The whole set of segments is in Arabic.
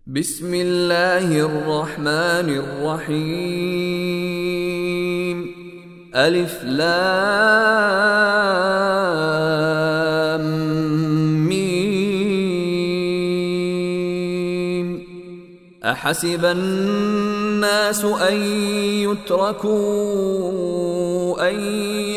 بسم الله الرحمن الرحيم. ألف لام ميم. أحسب الناس أن يتركوا أن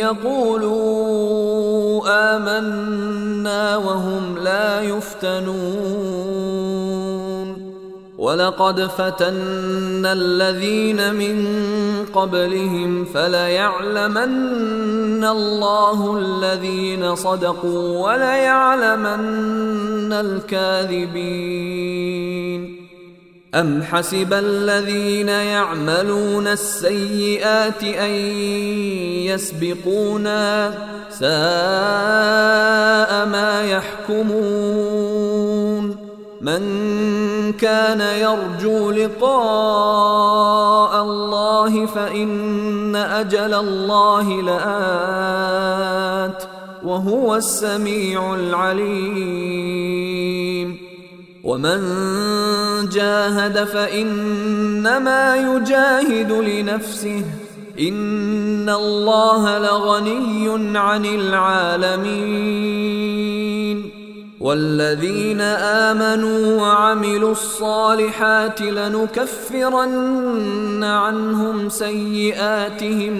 يقولوا آمنا وهم لا يفتنون. ولقد فتنا الذين من قبلهم فليعلمن الله الذين صدقوا وليعلمن الكاذبين. أم حسب الذين يعملون السيئات أن يسبقونا ساء ما يحكمون. من كان يرجو لقاء الله فإن أجل الله لآت وهو السميع العليم. ومن جاهد فإنما يجاهد لنفسه إن الله لغني عن العالمين. والذين آمنوا وعملوا الصالحات لنكفرن عنهم سيئاتهم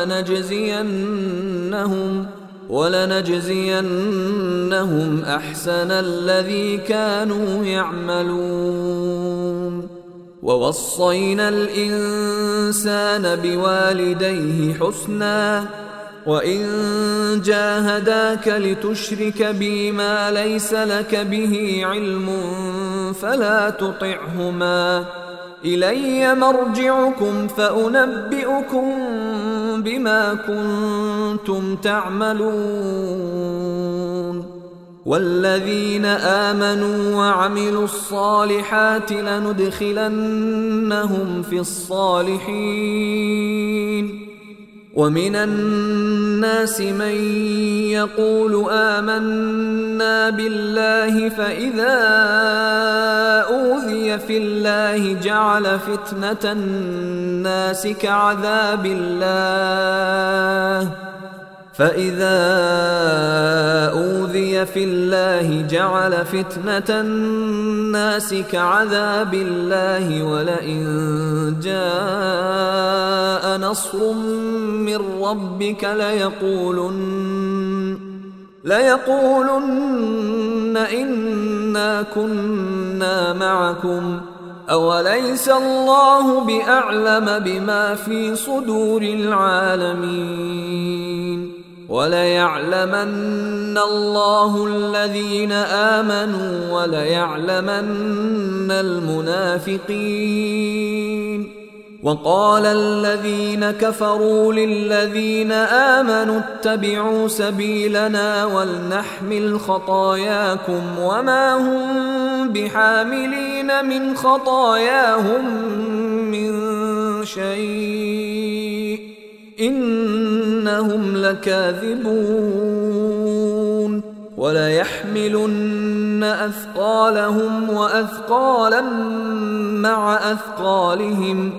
ولنجزينهم أحسن الذي كانوا يعملون. ووصينا الإنسان بوالديه حسنا وإن جاهداك لتشرك بي ما ليس لك به علم فلا تطعهما إلي مرجعكم فأنبئكم بما كنتم تعملون. والذين آمنوا وعملوا الصالحات لندخلنهم في الصالحين. ومن الناس من يقول آمنا بالله فإذا أوذي في الله جعل فتنة الناس كعذاب الله ولئن جاء نصر من ربك ليقولن إنا كنا معكم أوليس الله بأعلم بما في صدور العالمين. وليعلمن الله الذين آمنوا وليعلمن المنافقين. وقال الذين كفروا للذين آمنوا اتبعوا سبيلنا ولنحمل خطاياكم وما هم بحاملين من خطاياهم من شيء إنهم لكاذبون. وليحملن أثقالهم وأثقالا مع أثقالهم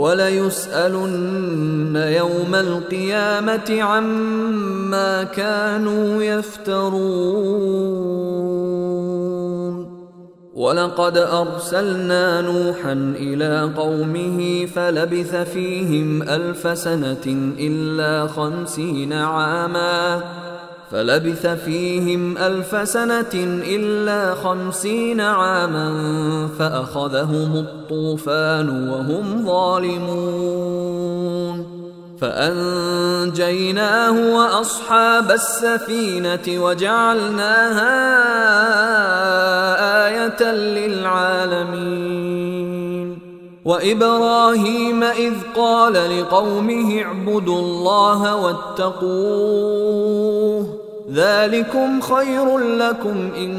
وليسألن يوم القيامة عما كانوا يفترون. ولقد أرسلنا نوحا إلى قومه فلبث فيهم ألف سنة إلا 50 عاما فأخذهم الطوفان وهم ظالمون. فأنجيناه وأصحاب السفينة وجعلناها آية للعالمين. وإبراهيم إذ قال لقومه اعبدوا الله واتقوه ذلكم خير لكم إن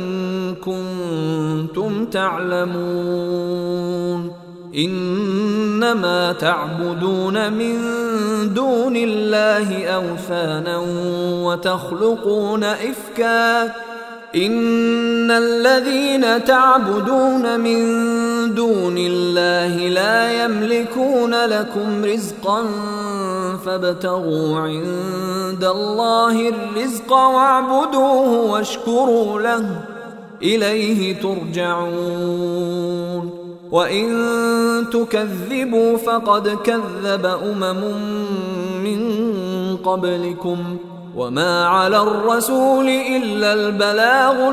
كنتم تعلمون. إنما تعبدون من دون الله أوثانا وتخلقون إفكا إن الذين تعبدون من دون الله لا يملكون لكم رزقا فابتغوا عند الله الرزق واعبدوه واشكروا له إليه ترجعون وإن تكذبوا فقد كذب من قبلكم وما على الرسول إلا البلاغ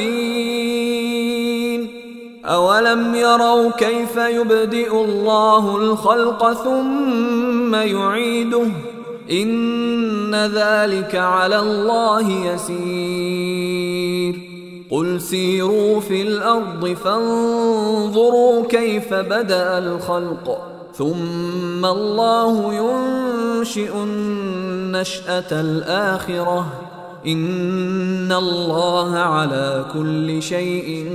المبين أولم يروا كيف يبدئ الله الخلق ثم يعيده إن ذلك على الله يسير قل سيروا في الأرض فانظروا كيف بدأ الخلق ثم الله ينشئ النشأة الآخرة إن الله على كل شيء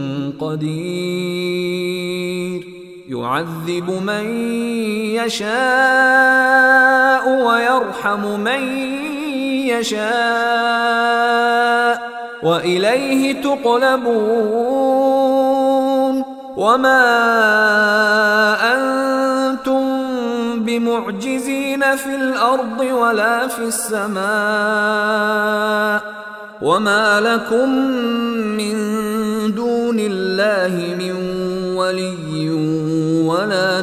قدير يعذب من يشاء ويرحم من يشاء وإليه تقلبون وما أنتم بمعجزين في الأرض ولا في السماء وما لكم من دون الله من ولي ولا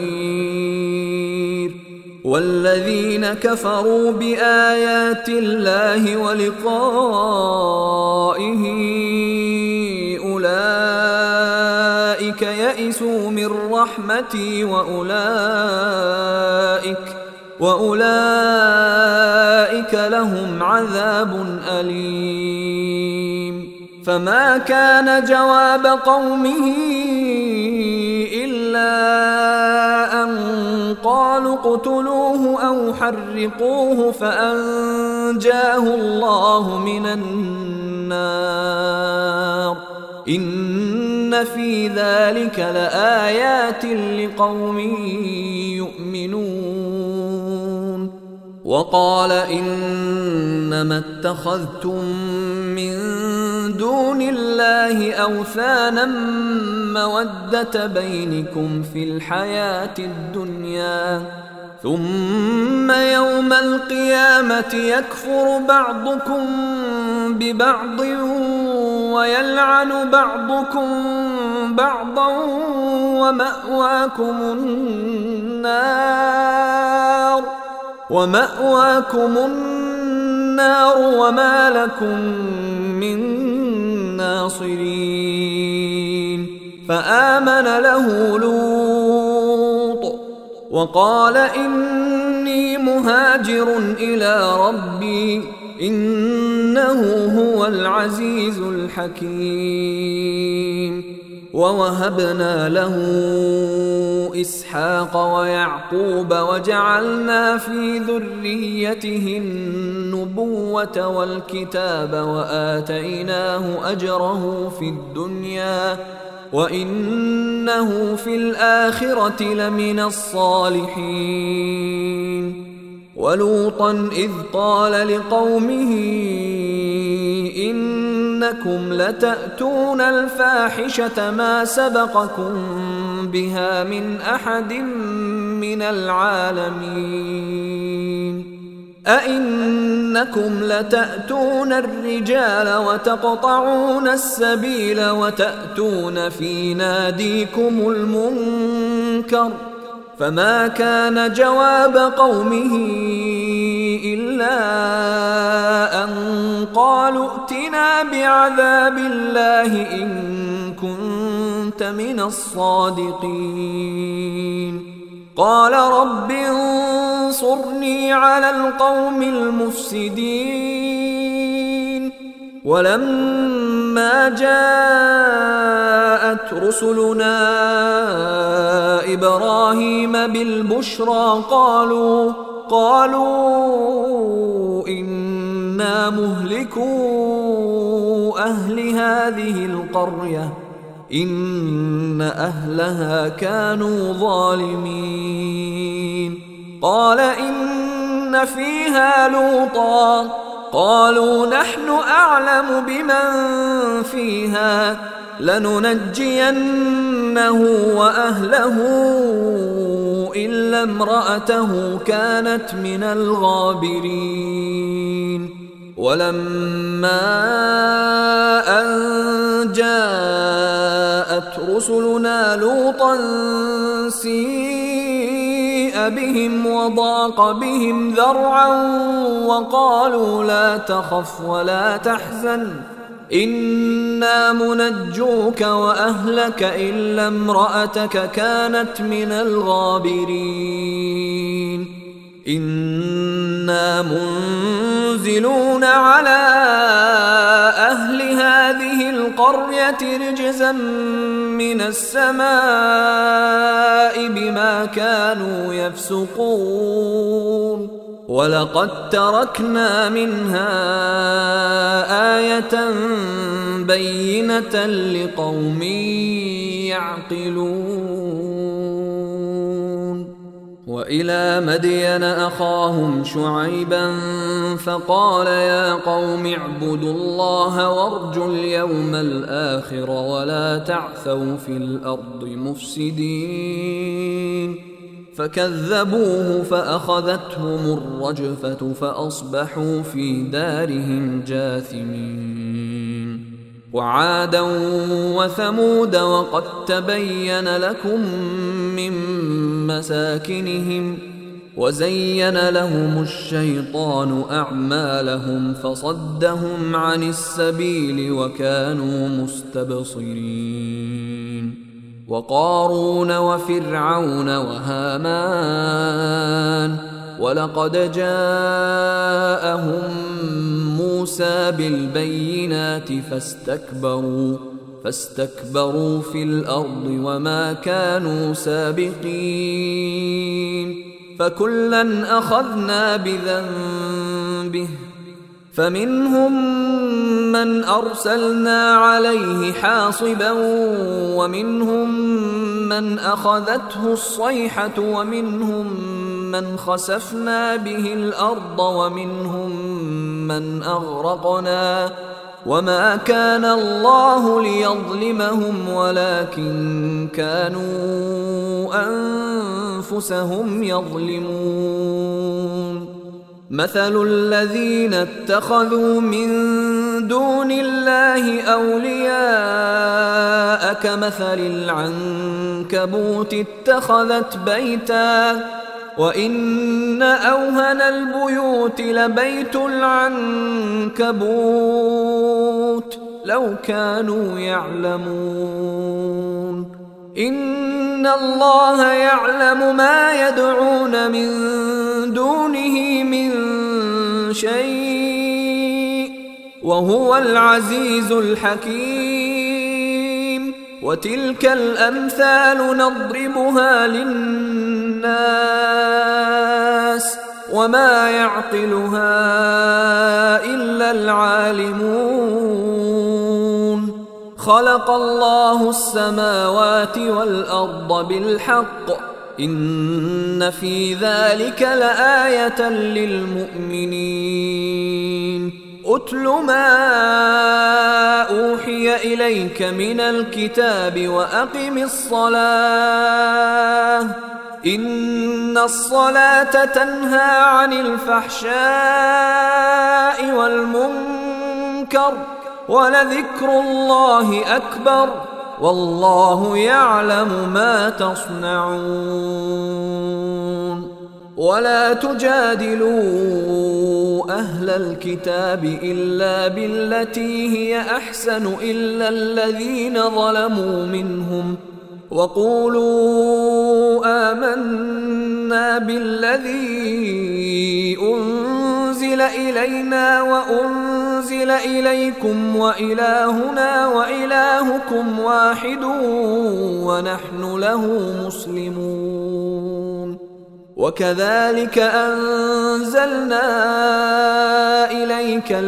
نصير والذين كفروا بآيات الله ولقائه أولئك يئسوا من رحمتي وأولئك لهم عذاب أليم فما كان جواب قومه إلا أن قالوا اقتلوه أو حرقوه فأنجاه الله من النار إن في ذلك لآيات لقوم يؤمنون وقال إنما اتخذتم من دون الله أوثانا مودة بينكم في الحياة الدنيا ثم يوم القيامة يكفر بعضكم ببعض ويلعن بعضكم بعضا ومأواكم النار وما لكم من ناصرين فآمن له لوط وقال إني مهاجر إلى ربي إنه هو العزيز الحكيم ووهبنا له إسحاق ويعقوب وجعلنا في ذريته النبوة والكتاب وآتيناه أجره في الدنيا وإنه في الآخرة لمن الصالحين ولوطا إذ قال لقومه إنكم لتأتون الفاحشة ما سبقكم بها من أحد من العالمين أئنكم لتأتون الرجال وتقطعون السبيل وتأتون في ناديكم المنكر فما كان جواب قومه إلا أن قالوا ائتنا بعذاب الله إن كنت من الصادقين قال رب انصرني على القوم المفسدين ولما جاءت رسلنا إبراهيم بالبشرى قالوا إنا مهلكو أهل هذه القرية إن أهلها كانوا ظالمين قال إن فيها لوطا قالوا نحن أعلم بمن فيها لننجينه وأهله إلا امرأته كانت من الغابرين ولما أن جاءت رسلنا لوطا سيء بهم وضاق بهم ذرعا وقالوا لا تخف ولا تحزن إنا منجوك وأهلك إلا امرأتك كانت من الغابرين إنا منزلون على أهل هذه القرية رجزا من السماء بما كانوا يفسقون ولقد تركنا منها آية بينة لقوم يعقلون وإلى مدين أخاهم شعيبا فقال يا قوم اعبدوا الله وارجوا اليوم الآخر ولا تعثوا في الأرض مفسدين فكذبوه فأخذتهم الرجفة فأصبحوا في دارهم جاثمين وعادا وثمود وقد تبين لكم من مساكنهم وزين لهم الشيطان أعمالهم فصدهم عن السبيل وكانوا مستبصرين وقارون وفرعون وهامان ولقد جاءهم موسى بالبينات فاستكبروا في الأرض وما كانوا سابقين فكلا أخذنا بذنبه فمنهم من أرسلنا عليه حاصبا ومنهم من أخذته الصيحة ومنهم من خسفنا به الأرض ومنهم من أغرقنا وما كان الله ليظلمهم ولكن كانوا أنفسهم يظلمون مثل الذين اتخذوا من دون الله أولياء كمثل العنكبوت اتخذت بيتا وإن أوهن البيوت لبيت العنكبوت لو كانوا يعلمون إن الله يعلم ما يدعون من دونه من شيء وهو العزيز الحكيم وتلك الأمثال نضربها للناس وما يعقلها إلا العالمون خلق الله السماوات والأرض بالحق إن في ذلك لآية للمؤمنين أتل ما أوحي إليك من الكتاب وأقم الصلاة إن الصلاة تنهى عن الفحشاء والمنكر ولذكر الله أكبر والله يعلم ما تصنعون ولا تجادلوا أهل الكتاب إلا بالتي هي أحسن إلا الذين ظلموا منهم وقولوا آمنا بالذي أنزل إلينا وأنزل إليكم وإلهنا وإلهكم واحد ونحن له مسلمون وكذلك أنزلنا إليك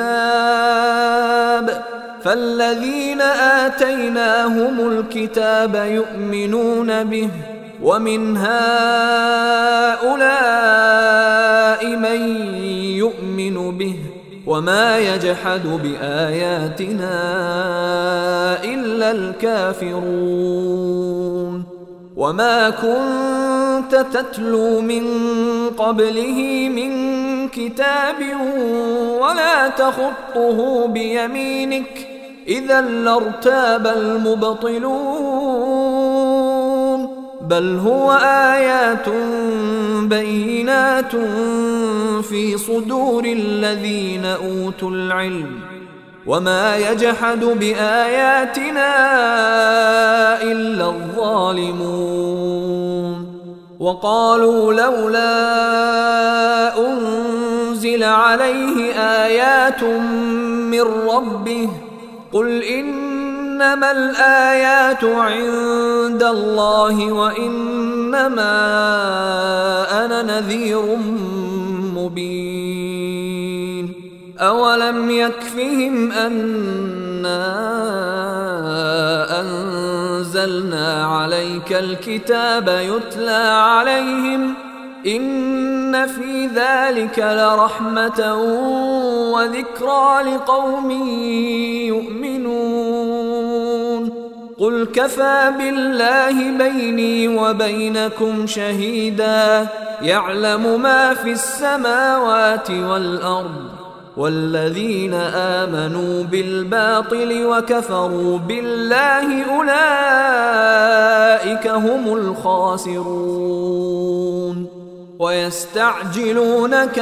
الكتاب فالذين آتيناهم الكتاب يؤمنون به ومن هؤلاء من يؤمن به وما يجحد بآياتنا إلا الكافرون وما كنت تتلو من قبله من كتاب ولا تخطه بيمينك إذا لارتاب المبطلون بل هو آيات بينات في صدور الذين أوتوا العلم وما يجحد بآياتنا إلا الظالمون وقالوا لولا أنزل عليه آيات من ربه قل إنما الآيات عند الله وإنما أنا نذير مبين أولم يكفهم أنا أنزلنا عليك الكتاب يتلى عليهم إن في ذلك لرحمة وذكرى لقوم يؤمنون قل كفى بالله بيني وبينكم شهيدا يعلم ما في السماوات والأرض والذين آمنوا بالباطل وكفروا بالله أولئك هم الخاسرون ويستعجلونك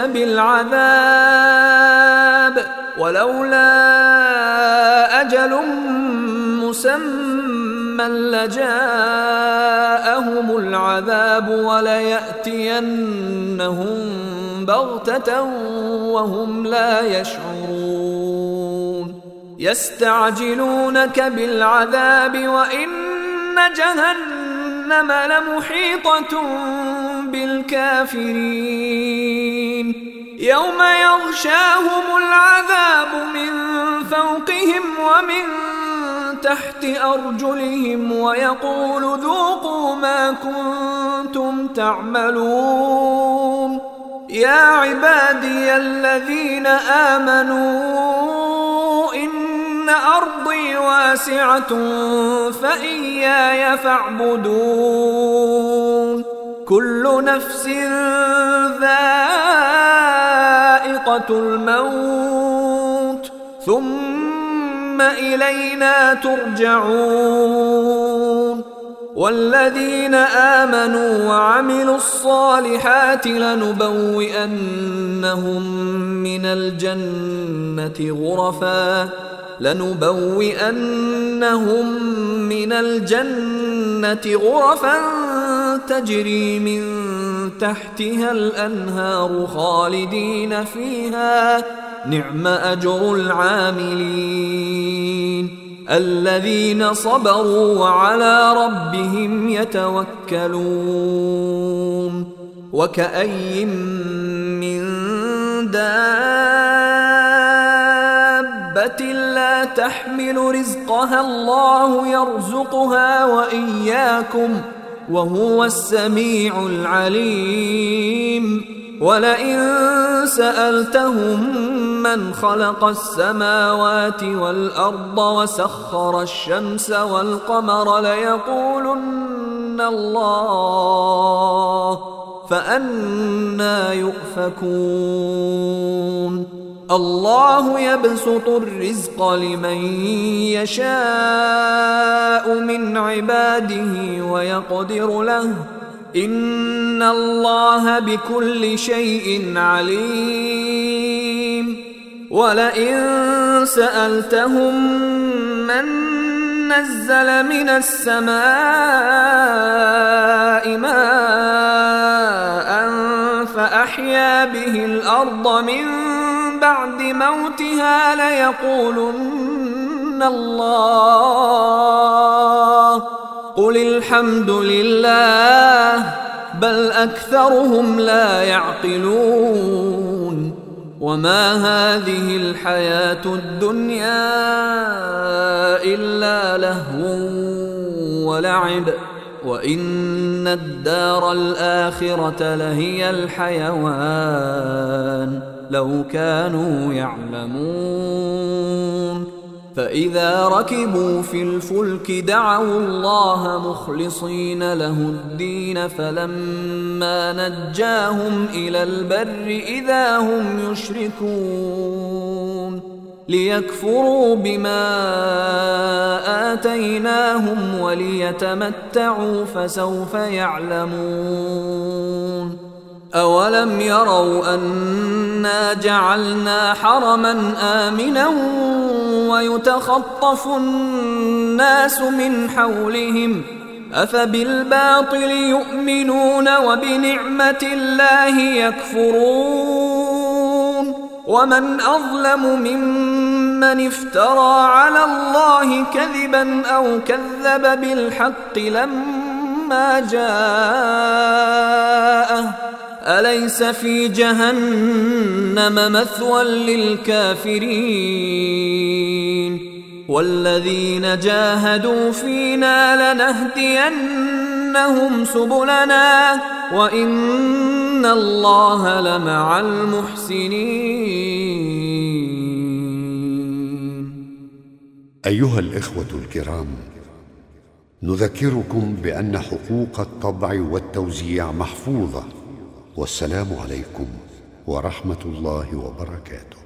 بالعذاب ولولا أجل مسمى لجاءهم العذاب وليأتينهم بغتة وهم لا يشعرون يستعجلونك بالعذاب وإن جهنم لمحيطة بالكافرين يوم يغشاهم العذاب من فوقهم ومن تحت أرجلهم ويقول ذوقوا ما كنتم تعملون يا عبادي الذين آمنوا إن أرضي واسعة فإياي فاعبدون كل نفس ذائقة الموت ثم إلينا ترجعون والذين آمنوا وعملوا الصالحات لنبوئنهم من الجنة غرفا تجري من تحتها الأنهار خالدين فيها نعم أجر العاملين الذين صبروا وعلى ربهم يتوكلون وكأي من دابة لا تحمل رزقها الله يرزقها وإياكم وهو السميع العليم ولئن سألتهم من خلق السماوات والأرض وسخر الشمس والقمر ليقولن الله فأنى يؤفكون الله يبسط الرزق لمن يشاء من عباده ويقدر له إن الله بكل شيء عليم ولئن سألتهم من نزل من السماء ماء فأحيا به الأرض من بعد موتها ليقولن الله قل الحمد لله بل أكثرهم لا يعقلون وما هذه الحياة الدنيا إلا لهو ولعب وإن الدار الآخرة لهي الحيوان لو كانوا يعلمون. فإذا ركبوا في الفلك دعوا الله مخلصين له الدين فلما نجاهم إلى البر إذا هم يشركون ليكفروا بما آتيناهم وليتمتعوا فسوف يعلمون. أولم يروا أنا جعلنا حرما آمنا ويتخطف الناس من حولهم أفبالباطل يؤمنون وبنعمة الله يكفرون. ومن أظلم ممن افترى على الله كذبا أو كذب بالحق لما جاءه أليس في جهنم مثوى للكافرين. والذين جاهدوا فينا لنهدينهم سبلنا وإن الله لمع المحسنين. أيها الإخوة الكرام، نذكركم بأن حقوق الطبع والتوزيع محفوظة. والسلام عليكم ورحمة الله وبركاته.